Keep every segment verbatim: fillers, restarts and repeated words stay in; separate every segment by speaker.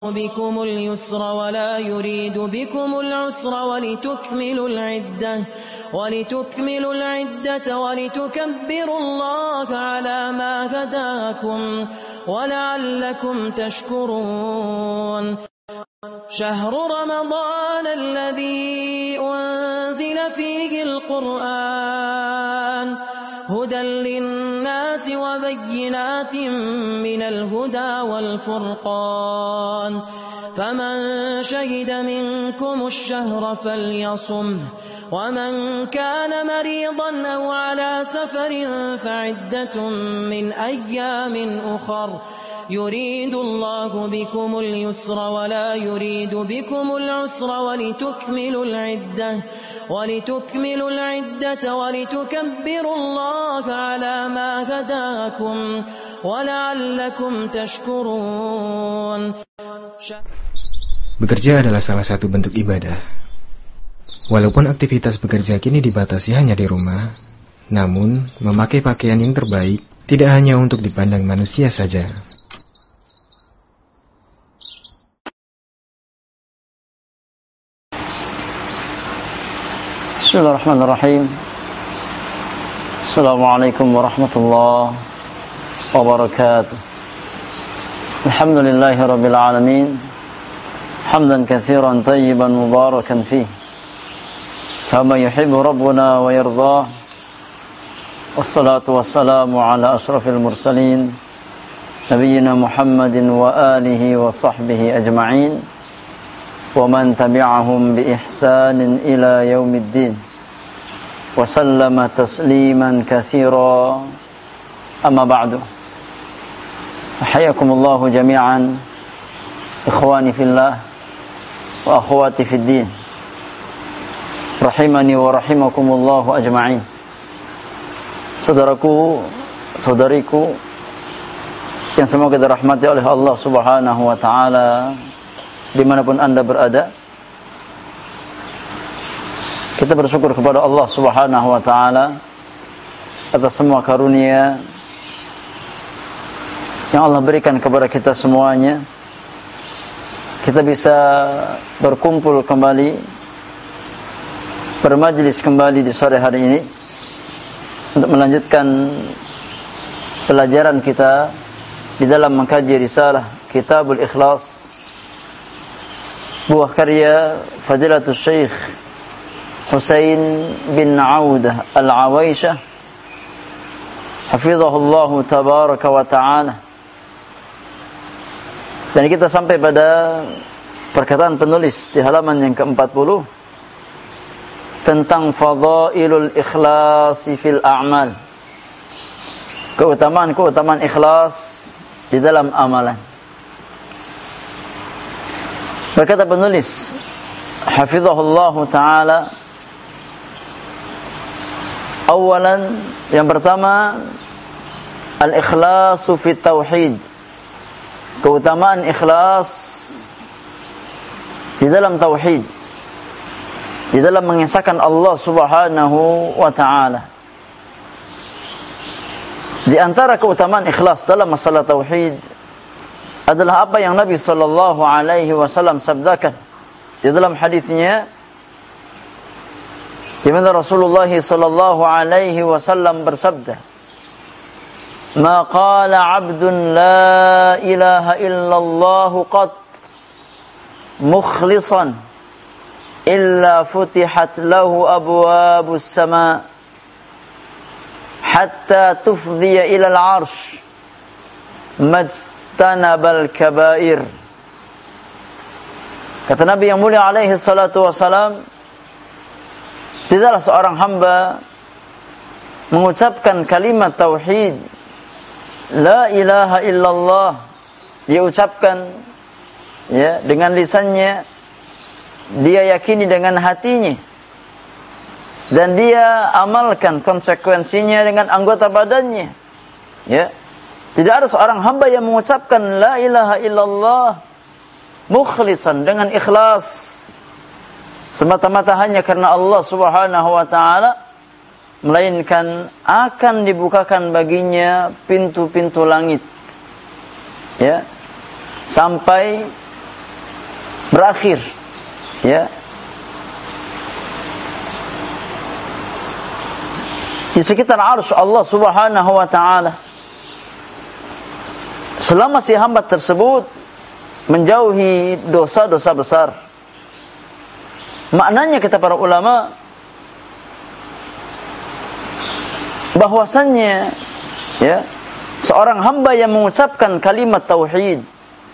Speaker 1: بكم اليسر ولا يريد بكم العسر ولتكملوا العدة ولتكملوا العدة ولتكبروا الله على ما هداكم ولعلكم تشكرون شهر رمضان الذي أنزل فيه القرآن هدى للناس وبينات من الهدى والفرقان فمن شهد منكم الشهر فليصمه ومن كان مريضا أو على سفر فعدة من أيام أخر يريد الله بكم اليسر ولا يريد بكم العسر ولتكملوا العدة ولتكملوا العدة ولتكبروا الله على ما هداكم ولعلكم تشكرون.
Speaker 2: Bekerja adalah salah satu bentuk ibadah. Walaupun aktivitas bekerja kini dibatasi hanya di rumah, namun memakai pakaian yang terbaik tidak hanya untuk dipandang manusia saja.
Speaker 3: Bismillahirrahmanirrahim. Assalamualaikum warahmatullahi wabarakatuh. Alhamdulillahi rabbil alamin. Hamdan katsiran tayyiban mubarakan fihi. Kama yuhibbu rabbuna wa yardah. Wassalatu wassalamu ala ashrafil mursalin nabiyyina Muhammadin wa alihi wa sahbihi ajma'in. ومن تبعهم بإحسان إلى يوم الدين وسلم تسليما كثيرا أما بعد حياكم الله جميعا إخواني في الله وأخواتي في الدين رحمني ورحمكم الله أجمعين. Saudaraku, saudariku yang semoga dirahmati oleh Allah Subhanahu wa taala dimanapun Anda berada, kita bersyukur kepada Allah Subhanahu wa ta'ala atas semua karunia yang Allah berikan kepada kita semuanya. Kita bisa berkumpul kembali, bermajlis kembali di sore hari ini untuk melanjutkan pelajaran kita di dalam mengkaji risalah Kitabul Ikhlas, buah karya Fadilatul Syekh Husain bin Audah Al-Awaisyah hafizahullahu tabaraka wa ta'ala. Dan kita sampai pada perkataan penulis di halaman yang keempat puluh tentang fadailul ikhlasi fil a'mal, keutamaan-keutamaan ikhlas di dalam amalan. Berkata penulis hafizahullahu ta'ala, awalan, yang pertama, al-ikhlasu fit tauhid, keutamaan ikhlas di dalam tauhid, di dalam mengesahkan Allah Subhanahu wa ta'ala. Di antara keutamaan ikhlas dalam masalah tauhid adalah apa yang Nabi sallallahu alaihi wasallam sabdakan di dalam hadisnya, di mana Rasulullah sallallahu alaihi wasallam bersabda, "Ma qala 'abdun la ilaha illallah qat mukhlishan illa futihat lahu abwabus sama hatta tufdiya ila al-'arsh tanabal kabair." Kata Nabi yang mulia alaihi salatu wasalam, tidaklah seorang hamba mengucapkan kalimat tauhid la ilaha illallah, dia ucapkan ya dengan lisannya, dia yakini dengan hatinya, dan dia amalkan konsekuensinya dengan anggota badannya. Ya, tidak ada seorang hamba yang mengucapkan la ilaha illallah mukhlisan, dengan ikhlas, semata-mata hanya karena Allah Subhanahu wa ta'ala, melainkan akan dibukakan baginya pintu-pintu langit, ya, sampai berakhir, ya. Di sekitar arsy Allah Subhanahu wa taala. Selama si hamba tersebut menjauhi dosa-dosa besar. Maknanya kata para ulama bahwasannya, ya, seorang hamba yang mengucapkan kalimat tauhid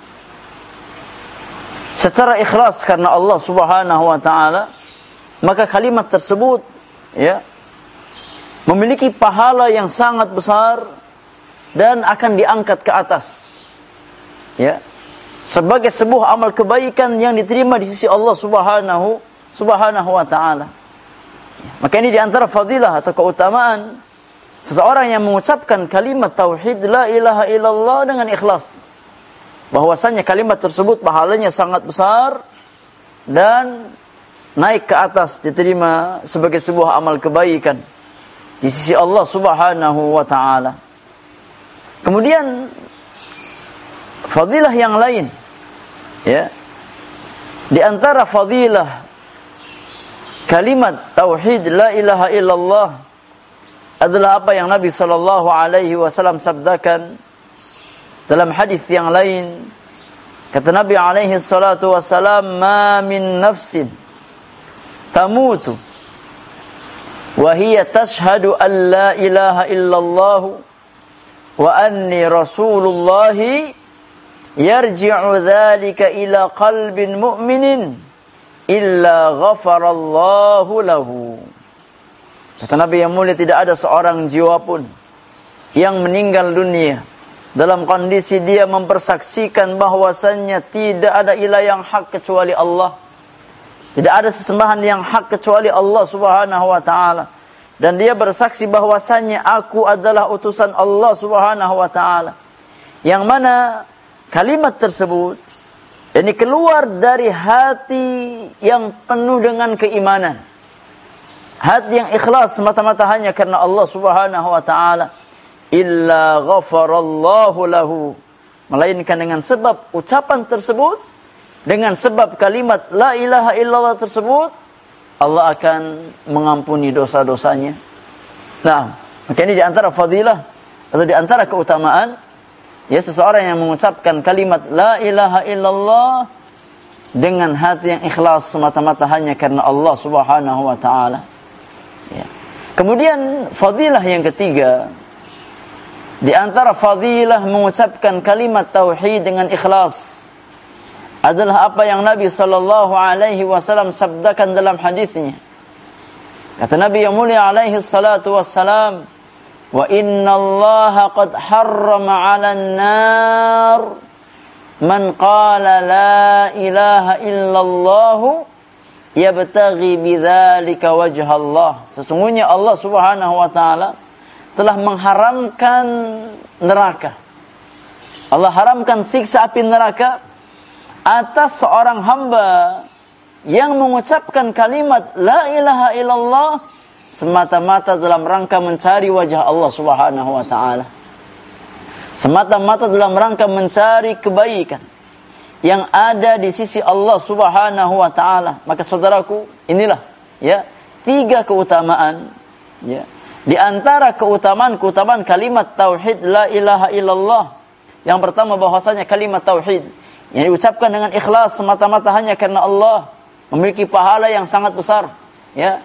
Speaker 3: secara ikhlas karena Allah Subhanahu wa taala, maka kalimat tersebut, ya, memiliki pahala yang sangat besar dan akan diangkat ke atas, ya, sebagai sebuah amal kebaikan yang diterima di sisi Allah Subhanahu Subhanahu wa taala. Maka ini di antara fadilah atau keutamaan seseorang yang mengucapkan kalimat tauhid la ilaha illallah dengan ikhlas. Bahwasanya kalimat tersebut pahalanya sangat besar dan naik ke atas, diterima sebagai sebuah amal kebaikan di sisi Allah Subhanahu wa taala. Kemudian fadilah yang lain, ya, di antara fadilah kalimat tauhid la ilaha illallah adalah apa yang Nabi sallallahu alaihi wasallam sabdakan dalam hadis yang lain. Kata Nabi alaihi salatu wasallam, "Ma min nafsin tamutu wa hiya tashhadu an la ilaha illallah wa anni rasulullah yarji'u dhalika ila qalbin mu'minin illa ghafarallahu lahu." Kata Nabi yang mulia, tidak ada seorang jiwa pun yang meninggal dunia dalam kondisi dia mempersaksikan bahwasannya tidak ada ilah yang hak kecuali Allah. Tidak ada sesembahan yang hak kecuali Allah Subhanahu wa taala. Dan dia bersaksi bahwasannya aku adalah utusan Allah Subhanahu wa taala. Yang mana kalimat tersebut ini keluar dari hati yang penuh dengan keimanan. Hati yang ikhlas semata-mata hanya karena Allah Subhanahu wa taala. Illa ghafarallahu lahu. Melainkan dengan sebab ucapan tersebut, dengan sebab kalimat la ilaha illallah tersebut, Allah akan mengampuni dosa-dosanya. Nah, maka ini di antara fadilah atau di antara keutamaan, ya, seseorang yang mengucapkan kalimat la ilaha illallah dengan hati yang ikhlas semata-mata hanya karena Allah Subhanahu wa taala. Ya. Kemudian fadilah yang ketiga, di antara fadilah mengucapkan kalimat tauhid dengan ikhlas adalah apa yang Nabi sallallahu alaihi wasallam sabdakan dalam hadisnya. Kata Nabi yang mulia alaihi salatu wassalam, "Wa innallaha qad harrama 'alan nar man qala la ilaha illallah yabtaghi bidzalika wajha Allah." Sesungguhnya Allah Subhanahu wa taala telah mengharamkan neraka. Allah haramkan siksa api neraka atas seorang hamba yang mengucapkan kalimat la ilaha illallah semata-mata dalam rangka mencari wajah Allah Subhanahu wa taala. Semata-mata dalam rangka mencari kebaikan yang ada di sisi Allah Subhanahu wa taala. Maka saudaraku, inilah, ya, tiga keutamaan, ya, di antara keutamaan-keutamaan kalimat tauhid la ilaha illallah. Yang pertama, bahwasanya kalimat tauhid yang diucapkan dengan ikhlas semata-mata hanya karena Allah memiliki pahala yang sangat besar, ya.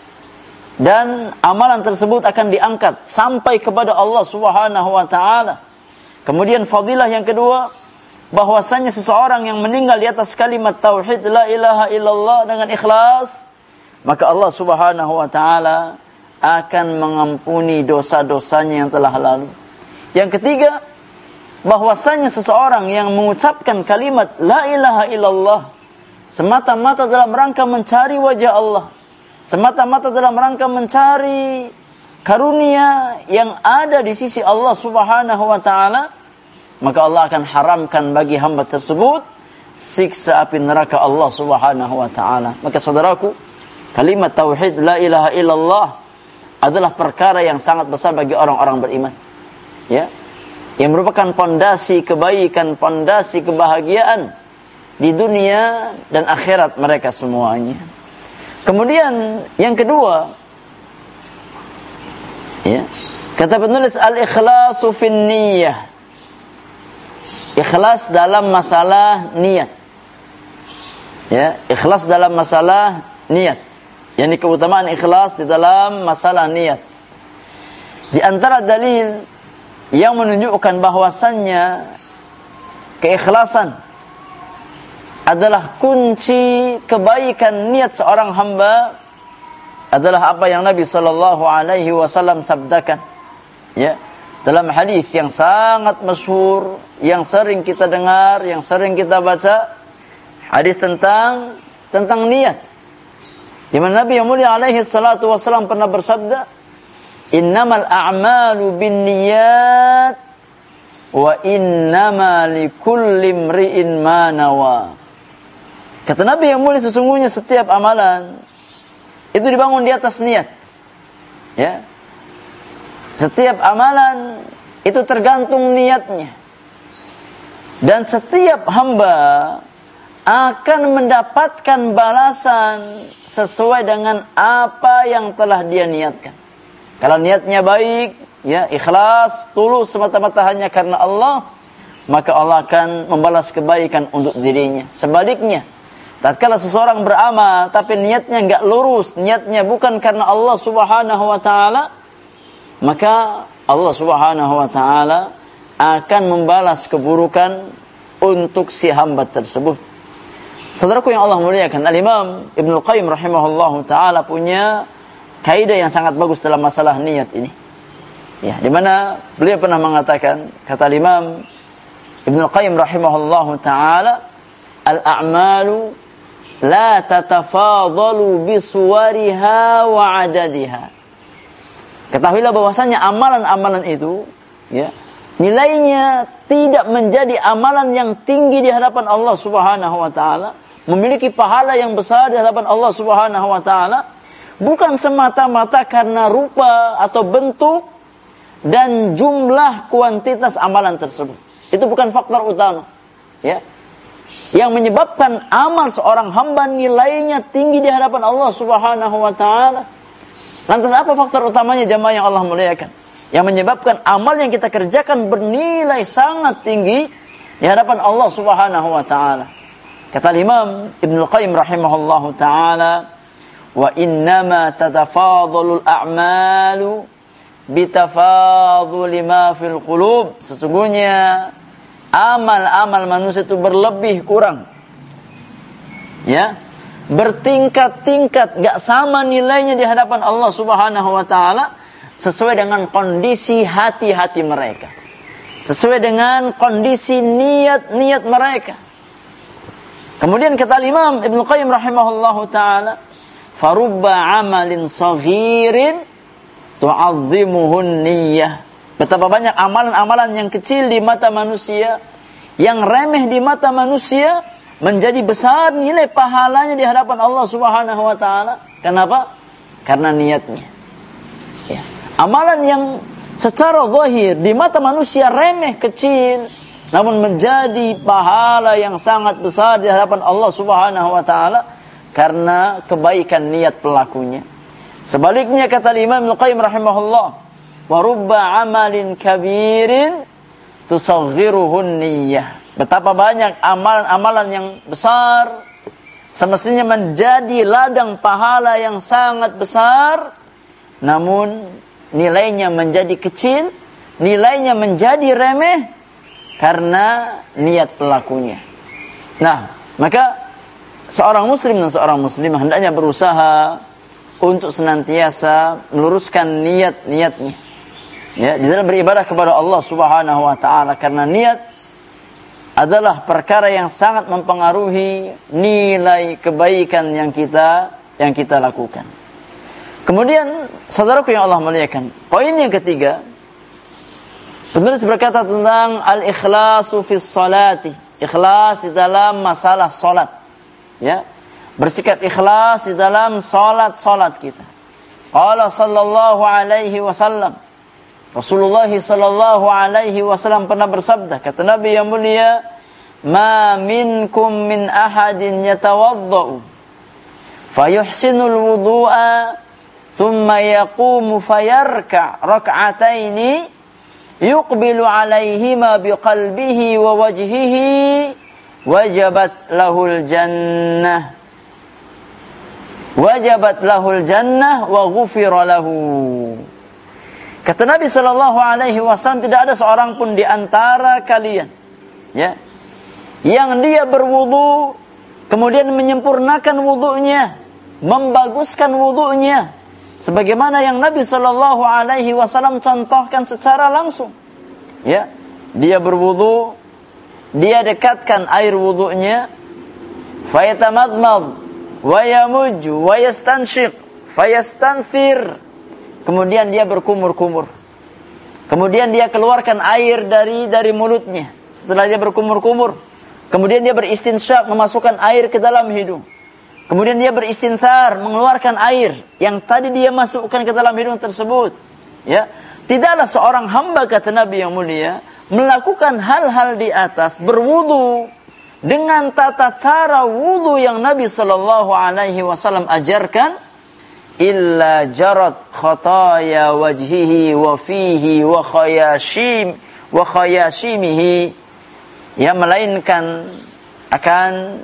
Speaker 3: Dan amalan tersebut akan diangkat sampai kepada Allah Subhanahu wa taala. Kemudian fadilah yang kedua, bahwasanya seseorang yang meninggal di atas kalimat tauhid la ilaha illallah dengan ikhlas, maka Allah Subhanahu wa taala akan mengampuni dosa-dosanya yang telah lalu. Yang ketiga, bahwasanya seseorang yang mengucapkan kalimat la ilaha illallah semata-mata dalam rangka mencari wajah Allah, semata-mata dalam rangka mencari karunia yang ada di sisi Allah Subhanahu wa taala, maka Allah akan haramkan bagi hamba tersebut siksa api neraka Allah Subhanahu wa taala. Maka saudaraku, kalimat tauhid la ilaha illallah adalah perkara yang sangat besar bagi orang-orang beriman, ya, yang merupakan pondasi kebaikan, pondasi kebahagiaan di dunia dan akhirat mereka semuanya. Kemudian yang kedua, ya, kata penulis al-ikhlasu fin niyyah. Ikhlas dalam masalah niat. Ya, ikhlas dalam masalah niat. Yani keutamaan ikhlas di dalam masalah niat. Di antara dalil yang menunjukkan bahwasannya keikhlasan adalah kunci kebaikan niat seorang hamba adalah apa yang Nabi sallallahu alaihi wasallam sabdakan. Ya, dalam hadis yang sangat masyhur, yang sering kita dengar, yang sering kita baca, hadis tentang tentang niat. Di mana Nabi yang mulia alaihi salatu wasallam pernah bersabda, "Innamal a'malu binniyat wa innama likulli imri'in ma nawa." Kata Nabi yang mulia, sesungguhnya setiap amalan itu dibangun di atas niat. Ya. Setiap amalan itu tergantung niatnya. Dan setiap hamba akan mendapatkan balasan sesuai dengan apa yang telah dia niatkan. Kalau niatnya baik, ya, ikhlas, tulus semata-mata hanya karena Allah, maka Allah akan membalas kebaikan untuk dirinya. Sebaliknya, tatkala seseorang beramal tapi niatnya enggak lurus, niatnya bukan karena Allah Subhanahu wa taala, maka Allah Subhanahu wa taala akan membalas keburukan untuk si hamba tersebut. Saudaraku yang Allah muliakan, Al-Imam Ibnu Qayyim rahimahullahu taala punya kaidah yang sangat bagus dalam masalah niat ini. Ya, di mana beliau pernah mengatakan, kata Imam Ibnu Qayyim rahimahullahu taala, al-a'malu la tatafadalu bisuwariha wa adadiha. Ketahuilah bahwasanya amalan-amalan itu, ya, nilainya tidak menjadi amalan yang tinggi di hadapan Allah Subhanahu wa taala, memiliki pahala yang besar di hadapan Allah Subhanahu wa taala, bukan semata-mata karena rupa atau bentuk dan jumlah kuantitas amalan tersebut. Itu bukan faktor utama, ya. Yang menyebabkan amal seorang hamba nilainya tinggi di hadapan Allah Subhanahu wa taala. Lantas apa faktor utamanya jemaah yang Allah muliakan? Yang menyebabkan amal yang kita kerjakan bernilai sangat tinggi di hadapan Allah Subhanahu wa taala. Kata Imam Ibnu Qayyim rahimahullahu taala, "Wa innama tatafadhalul a'malu bitafadhuli ma fil qulub." Sesungguhnya amal-amal manusia itu berlebih kurang. Ya, bertingkat-tingkat, gak sama nilainya di hadapan Allah Subhanahu wa taala sesuai dengan kondisi hati-hati mereka. Sesuai dengan kondisi niat-niat mereka. Kemudian kata Imam Ibnu Qayyim rahimahullahu taala, "Farubba 'amalin saghirin tu'azzimuhun niyyah." Betapa banyak amalan-amalan yang kecil di mata manusia, yang remeh di mata manusia, menjadi besar nilai pahalanya di hadapan Allah Subhanahu wa taala. Kenapa? Karena niatnya. Ya. Amalan yang secara zahir di mata manusia remeh, kecil, namun menjadi pahala yang sangat besar di hadapan Allah Subhanahu wa taala karena kebaikan niat pelakunya. Sebaliknya kata Imam Ibnu Qayyim rahimahullah, "Wa rubba 'amalin kabirin tusaghiruhun niyyah." Betapa banyak amalan-amalan yang besar semestinya menjadi ladang pahala yang sangat besar, namun nilainya menjadi kecil, nilainya menjadi remeh karena niat pelakunya. Nah, maka seorang muslim dan seorang muslimah hendaknya berusaha untuk senantiasa meluruskan niat-niatnya. Ya, di dalam beribadah kepada Allah Subhanahu wa taala, karena niat adalah perkara yang sangat mempengaruhi nilai kebaikan yang kita yang kita lakukan. Kemudian, saudaraku yang Allah muliakan, poin yang ketiga, penulis berkata tentang al-ikhlasu fis salati, ikhlas di dalam masalah salat. Ya, bersikap ikhlas di dalam salat-salat kita. Qala sallallahu alaihi wasallam, Rasulullah sallallahu alaihi wasallam pernah bersabda, kata Nabi yang mulia, ma minkum min ahadin yatawaddau fayuhsinul wudu'a thumma yaqumu fayarka' rak'ataini yuqbilu 'alaihima biqalbihi wa wajhihi wajabat lahul jannah wajabat lahul jannah wa ghufira lahu. Kata Nabi sallallahu alaihi wasallam, tidak ada seorang pun di antara kalian ya yang dia berwudu kemudian menyempurnakan wudunya, membaguskan wudunya sebagaimana yang Nabi sallallahu alaihi wasallam contohkan secara langsung. Ya, dia berwudu, dia dekatkan air wudunya, fayatamadmad wa yamuj wa yastanshiq fayastanthir, kemudian dia berkumur-kumur, kemudian dia keluarkan air dari dari mulutnya. Setelah dia berkumur-kumur, kemudian dia beristinsyak, memasukkan air ke dalam hidung, kemudian dia beristinthar, mengeluarkan air yang tadi dia masukkan ke dalam hidung tersebut. Ya, tidaklah seorang hamba, kata Nabi yang mulia, melakukan hal-hal di atas, berwudu dengan tata cara wudu yang Nabi sallallahu alaihi wasallam ajarkan, illa jarat khataya wajhihi wa fihi wa khayashim wa khayashimihi, ya, melainkan akan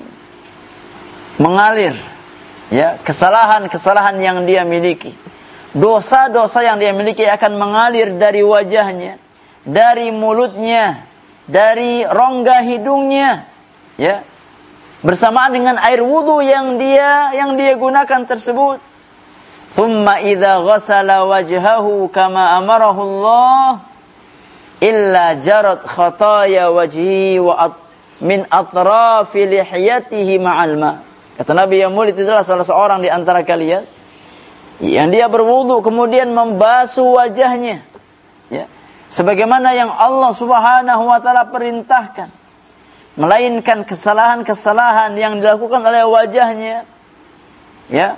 Speaker 3: mengalir ya kesalahan-kesalahan yang dia miliki, dosa-dosa yang dia miliki akan mengalir dari wajahnya, dari mulutnya, dari rongga hidungnya, ya, bersamaan dengan air wudu yang dia yang dia gunakan tersebut. Thumma idza ghassala wajhahu kama amarahu Allah illa jarat khataya wajhi wa at, min atrafi lihiyatihi ma'al ma. Kata Nabi yang mulia, tidaklah salah seorang di antara kalian yang dia berwudu kemudian membasuh wajahnya, ya, sebagaimana yang Allah Subhanahu wa taala perintahkan, melainkan kesalahan-kesalahan yang dilakukan oleh wajahnya, ya,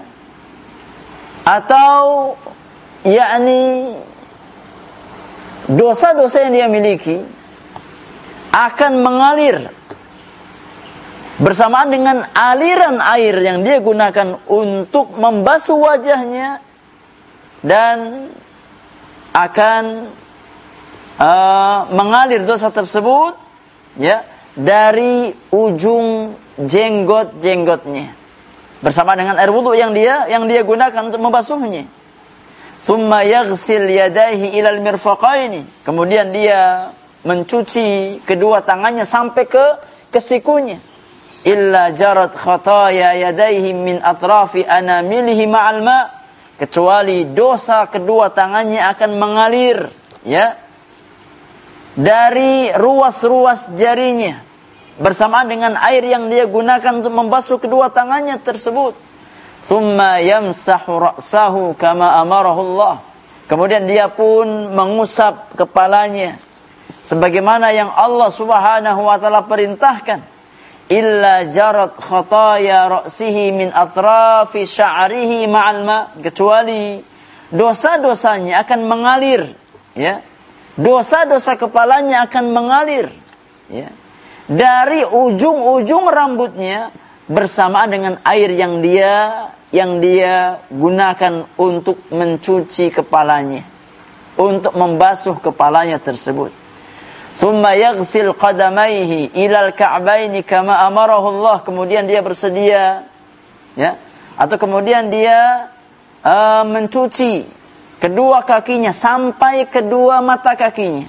Speaker 3: atau yakni dosa-dosa yang dia miliki akan mengalir bersamaan dengan aliran air yang dia gunakan untuk membasuh wajahnya, dan akan uh, mengalir dosa tersebut, ya, dari ujung jenggot-jenggotnya bersama dengan air wudu yang dia yang dia gunakan untuk membasuhnya. Thumma yaghsil yadayhi ilal mirfaqaini, kemudian dia mencuci kedua tangannya sampai ke ke sikunya. Illa jarat khataya yadayhi min atrafi anamilihi ma'al ma, kecuali dosa kedua tangannya akan mengalir, ya, dari ruas-ruas jarinya bersamaan dengan air yang dia gunakan untuk membasuh kedua tangannya tersebut. Thumma yamsahu ra'sahu kama amarahu Allah, kemudian dia pun mengusap kepalanya sebagaimana yang Allah Subhanahu wa taala perintahkan. Illa jarat khataya ra'sihi min atrafi sya'rihi ma'al ma, kecuali dosa-dosanya akan mengalir, ya, dosa-dosa kepalanya akan mengalir, ya, dari ujung-ujung rambutnya bersamaan dengan air yang dia yang dia gunakan untuk mencuci kepalanya, untuk membasuh kepalanya tersebut. Thumma yaghsil qadamaihi ilal ka'baini kama amarahu Allah, kemudian dia bersedia, ya, atau kemudian dia uh, mencuci kedua kakinya sampai kedua mata kakinya.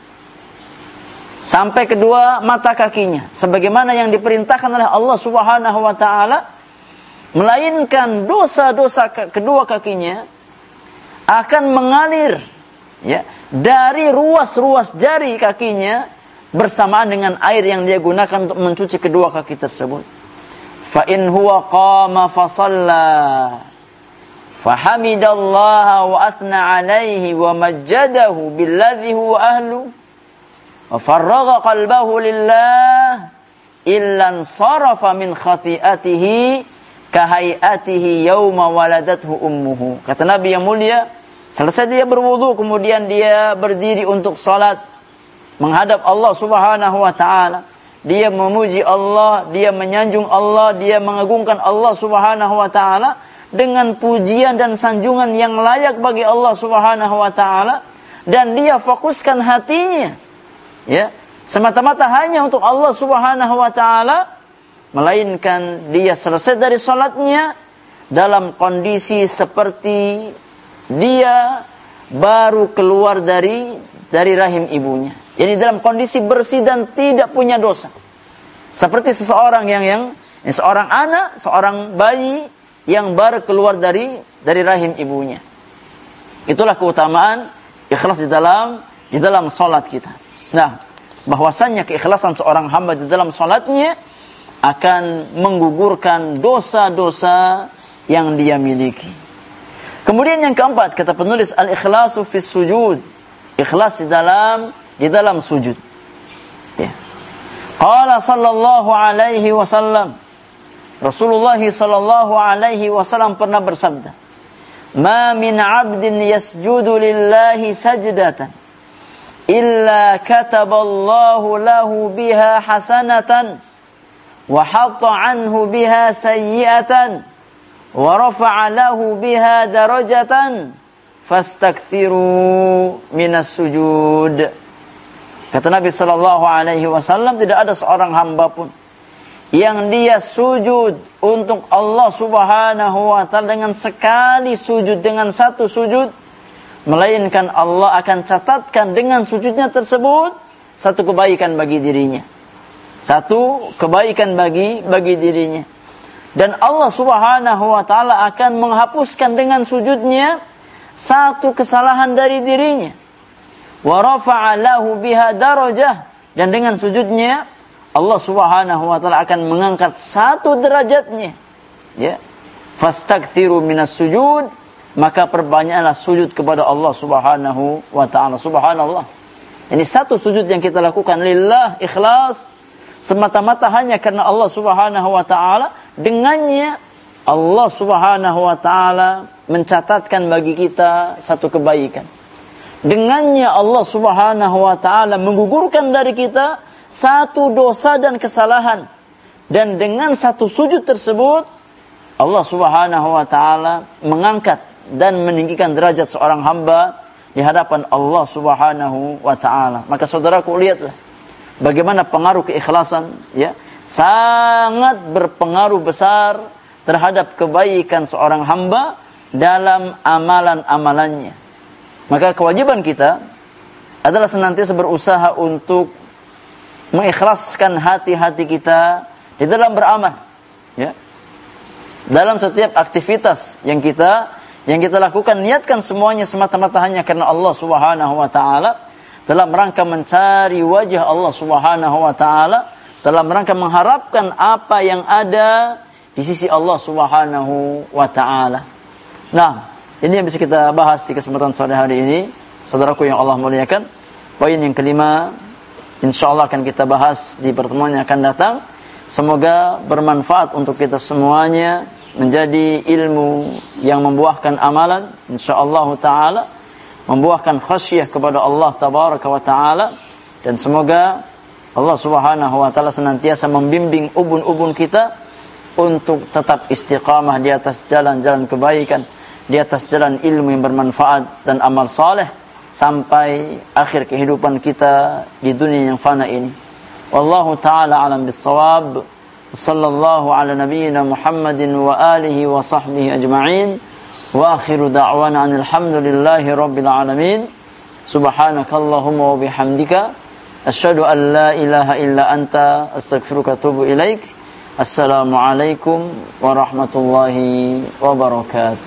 Speaker 3: Sampai kedua mata kakinya sebagaimana yang diperintahkan oleh Allah Subhanahu wa taala, melainkan dosa-dosa kedua kakinya akan mengalir, ya, dari ruas-ruas jari kakinya bersamaan dengan air yang dia gunakan untuk mencuci kedua kaki tersebut. Fa in huwa qama fa shalla fa hamidallaha wa athna alaihi wa majjadahu billadhi huwa ahlu wa farraga qalbahu lillah illa sarafa min khati'atihi kahayatihi yauma waladathu ummuhu. Kata Nabi yang mulia, selesai dia berwudu kemudian dia berdiri untuk salat menghadap Allah Subhanahu wa taala, dia memuji Allah, dia menyanjung Allah, dia mengagungkan Allah Subhanahu wa taala dengan pujian dan sanjungan yang layak bagi Allah Subhanahu wa taala, dan dia fokuskan hatinya ya semata-mata hanya untuk Allah Subhanahu wa taala, melainkan dia selesai dari salatnya dalam kondisi seperti dia baru keluar dari dari rahim ibunya. Jadi dalam kondisi bersih dan tidak punya dosa. Seperti seseorang yang yang seorang anak, seorang bayi yang baru keluar dari dari rahim ibunya. Itulah keutamaan ikhlas di dalam di dalam salat kita. Nah, bahwasannya keikhlasan seorang hamba di dalam salatnya akan menggugurkan dosa-dosa yang dia miliki. Kemudian yang keempat, kata penulis, al-ikhlasu fis sujud. Ikhlas di dalam di dalam sujud. Ya. Qala sallallahu alaihi wasallam, Rasulullah sallallahu alaihi wasallam pernah bersabda, "Ma min 'abdin yasjudu lillahi sajdatan illa kataballahu lahu biha hasanatan wa hatta anhu biha sayyi'atan wa rafa'a lahu biha darajatan fastakthiru minas sujud." Kata Nabi sallallahu alaihi wasallam, tidak ada seorang hamba pun yang dia sujud untuk Allah Subhanahu wa taala dengan sekali sujud, dengan satu sujud, melainkan Allah akan catatkan dengan sujudnya tersebut satu kebaikan bagi dirinya. Satu kebaikan bagi bagi dirinya. Dan Allah Subhanahu wa taala akan menghapuskan dengan sujudnya satu kesalahan dari dirinya. Wa rafa'a lahu biha darajah, dan dengan sujudnya Allah Subhanahu wa taala akan mengangkat satu derajatnya. Ya. Fastakthiru minas sujud, maka perbanyaklah sujud kepada Allah Subhanahu wa taala. Subhanallah. Ini satu sujud yang kita lakukan lillah, ikhlas, semata-mata hanya karena Allah Subhanahu wa taala. Dengannya Allah Subhanahu wa taala mencatatkan bagi kita satu kebaikan. Dengannya Allah Subhanahu wa taala menggugurkan dari kita satu dosa dan kesalahan. Dan dengan satu sujud tersebut Allah Subhanahu wa taala mengangkat dan meninggikan derajat seorang hamba di hadapan Allah Subhanahu wa taala. Maka saudaraku, lihatlah bagaimana pengaruh keikhlasan, ya, sangat berpengaruh besar terhadap kebaikan seorang hamba dalam amalan-amalannya. Maka kewajiban kita adalah senantiasa berusaha untuk mengikhlaskan hati-hati kita di dalam beramal, ya. Dalam setiap aktivitas yang kita yang kita lakukan, niatkan semuanya semata-mata hanya karena Allah Subhanahu wa taala, dalam rangka mencari wajah Allah Subhanahu wa taala, dalam rangka mengharapkan apa yang ada di sisi Allah Subhanahu wa taala. Nah, ini yang bisa kita bahas di kesempatan sore hari ini, saudaraku yang Allah muliakan. Poin yang kelima, insyaallah akan kita bahas di pertemuan yang akan datang. Semoga bermanfaat untuk kita semuanya, menjadi ilmu yang membuahkan amalan, insyaallah taala, membuahkan khasyah kepada Allah tabaraka wa taala, dan semoga Allah Subhanahu wa taala senantiasa membimbing ubun-ubun kita untuk tetap istiqamah di atas jalan-jalan kebaikan, di atas jalan ilmu yang bermanfaat dan amal saleh sampai akhir kehidupan kita di dunia yang fana ini. Wallahu taala alam bis-shawab. Sallallahu ala nabiyyina Muhammadin wa alihi wa sahbihi ajma'in. Wa akhiru da'wana alhamdulillahi rabbil alamin. Subhanakallahumma wa bihamdika asyhadu an la ilaha illa anta astaghfiruka wa atubu ilaik. Assalamualaikum warahmatullahi wabarakatuh.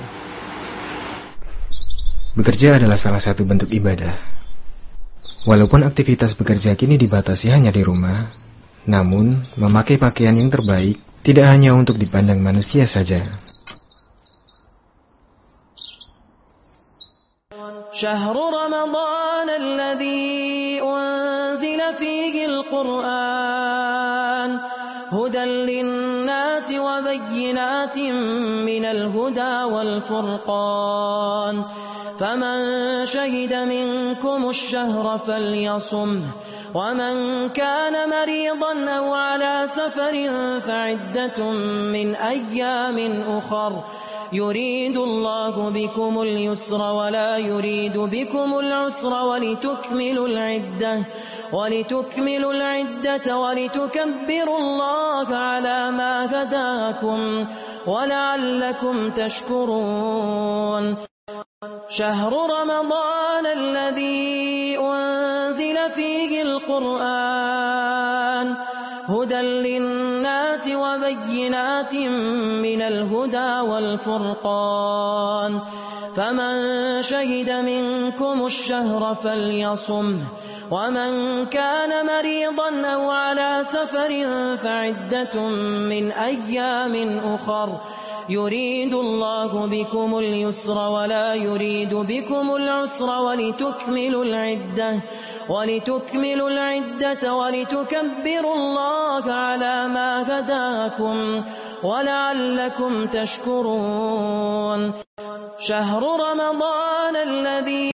Speaker 2: Bekerja adalah salah satu bentuk ibadah. Walaupun aktivitas bekerja kini dibatasi hanya di rumah, namun memakai pakaian yang terbaik tidak hanya untuk dipandang manusia saja.
Speaker 1: Syahrul Ramadan alladzi unzila fihi al-Qur'an hudan lin-nasi wa bayyinatin minal huda wal furqan. فمن شهد منكم الشهر فليصمه ومن كان مريضا أو على سفر فعدة من أيام أخر يريد الله بكم اليسر ولا يريد بكم العسر ولتكملوا العدة ولتكملوا العدة ولتكبروا الله على ما هداكم ولعلكم تشكرون شهر رمضان الذي أنزل فيه القرآن هدى للناس وبينات من الهدى والفرقان فمن شهد منكم الشهر فليصمه ومن كان مريضا أو على سفر فعدة من أيام أخر يريد الله بكم اليسر ولا يريد بكم العسر ولتكملوا العدة ولتكملوا العدة ولتكبروا الله على ما هداكم ولعلكم تشكرون شهر رمضان الذي